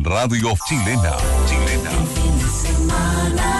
Radio Chilena. Fin de semana.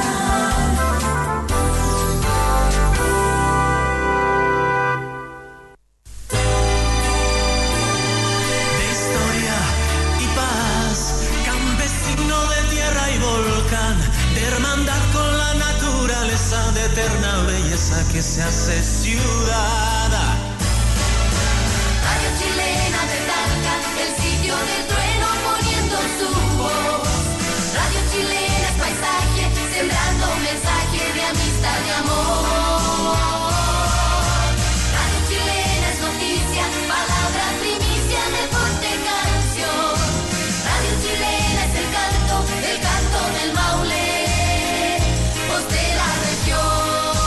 De historia y paz, campesino de tierra y volcán, de hermandad con la naturaleza, de eterna belleza que se hace ciudad. Radio Chilena de Talca, el sitio del trueno poniendo su voz. Radio Chilena es paisaje, sembrando mensaje de amistad y amor. Radio Chilena es noticia, palabra primicia, deporte, canción. Radio Chilena es el canto del Maule, voz de la región.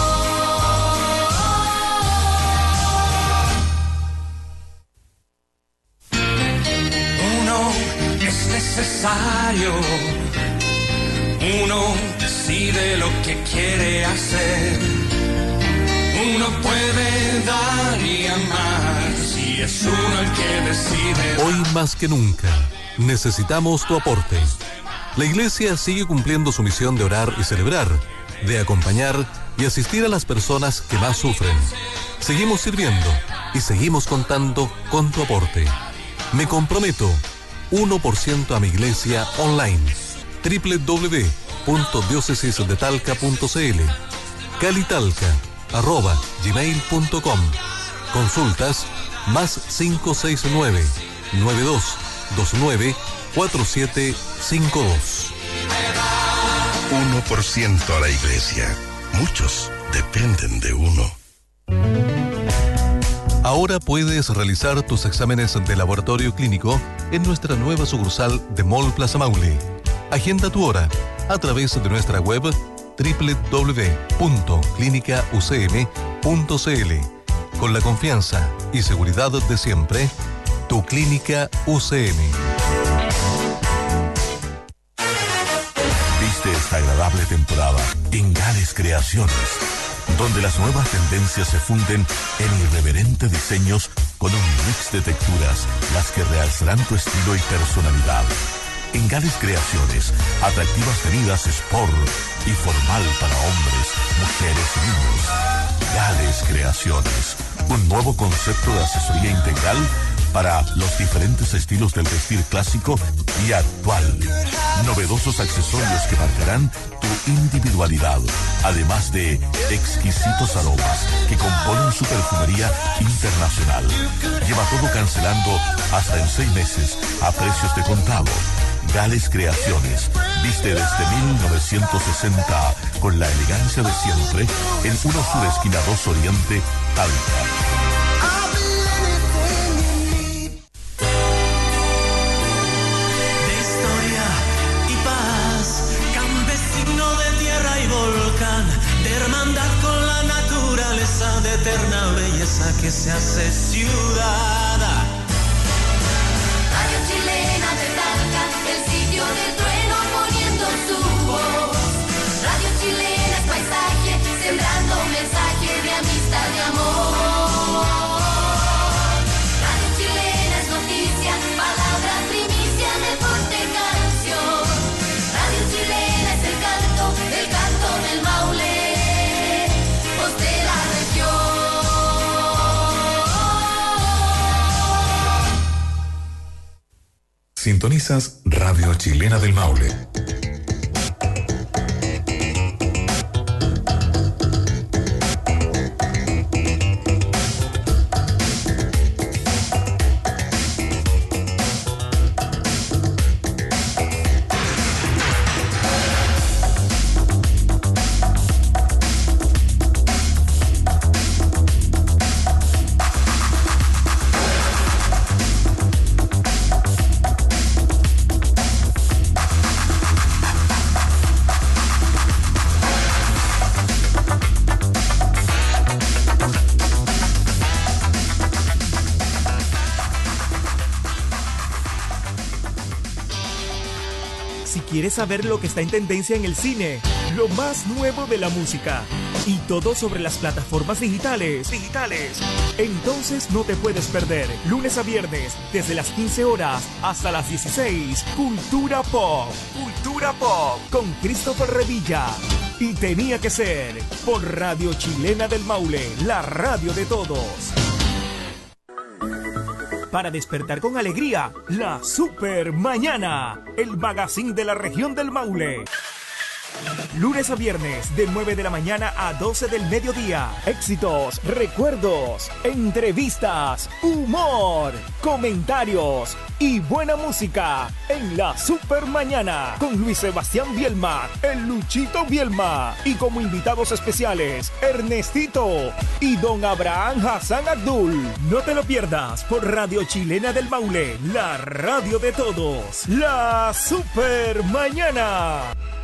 Uno es necesario, uno decide lo que quiere hacer, uno puede dar y amar, si es uno el que decide. Hoy más que nunca, necesitamos tu aporte. La Iglesia sigue cumpliendo su misión de orar y celebrar, de acompañar y asistir a las personas que más sufren. Seguimos sirviendo y seguimos contando con tu aporte. Me comprometo 1% a mi iglesia online. www.diocesisdetalca.cl calitalca@gmail.com. Consultas más 569 9229 4752. 1% a la iglesia. Muchos dependen de uno. Ahora puedes realizar tus exámenes de laboratorio clínico en nuestra nueva sucursal de Mall Plaza Maule. Agenda tu hora a través de nuestra web www.clinicaucm.cl. Con la confianza y seguridad de siempre, tu Clínica UCM. Viste esta agradable temporada en Gales Creaciones, donde las nuevas tendencias se funden en irreverentes diseños con un mix de texturas, las que realzarán tu estilo y personalidad. En Gales Creaciones, atractivas medidas sport y formal para hombres, mujeres y niños. Gales Creaciones, un nuevo concepto de asesoría integral para los diferentes estilos del vestir clásico y actual. Novedosos accesorios que marcarán tu individualidad, además de exquisitos aromas que componen su perfumería internacional. Lleva todo cancelando hasta en 6 meses a precios de contado. Gales Creaciones, viste desde 1960 con la elegancia de siempre en 1 Sur esquina 2 Oriente, Talca. De hermandad con la naturaleza, de eterna belleza que se hace ciudad. Radio Chilena de Talca, el sitio del trueno poniendo su voz. Radio Chilena es paisaje, sembrando mensaje de amistad y amor. Radio Chilena es noticia, palabra primicia, deporte, canción. Radio Chilena es el canto del Maule, voz de la región. Sintonizas Radio Chilena del Maule. Si quieres saber lo que está en tendencia en el cine, lo más nuevo de la música y todo sobre las plataformas digitales, entonces no te puedes perder, lunes a viernes, desde las 15 horas hasta las 16, Cultura Pop, con Christopher Revilla. Y tenía que ser por Radio Chilena del Maule, la radio de todos. Para despertar con alegría, la Super Mañana, el magazine de la región del Maule. Lunes a viernes, de 9 de la mañana a 12 del mediodía. Éxitos, recuerdos, entrevistas, humor, comentarios y buena música en la Super Mañana con Luis Sebastián Bielma, el Luchito Bielma, y como invitados especiales, Ernestito y don Abraham Hassan Abdul. No te lo pierdas por Radio Chilena del Maule, la radio de todos, la Super Mañana.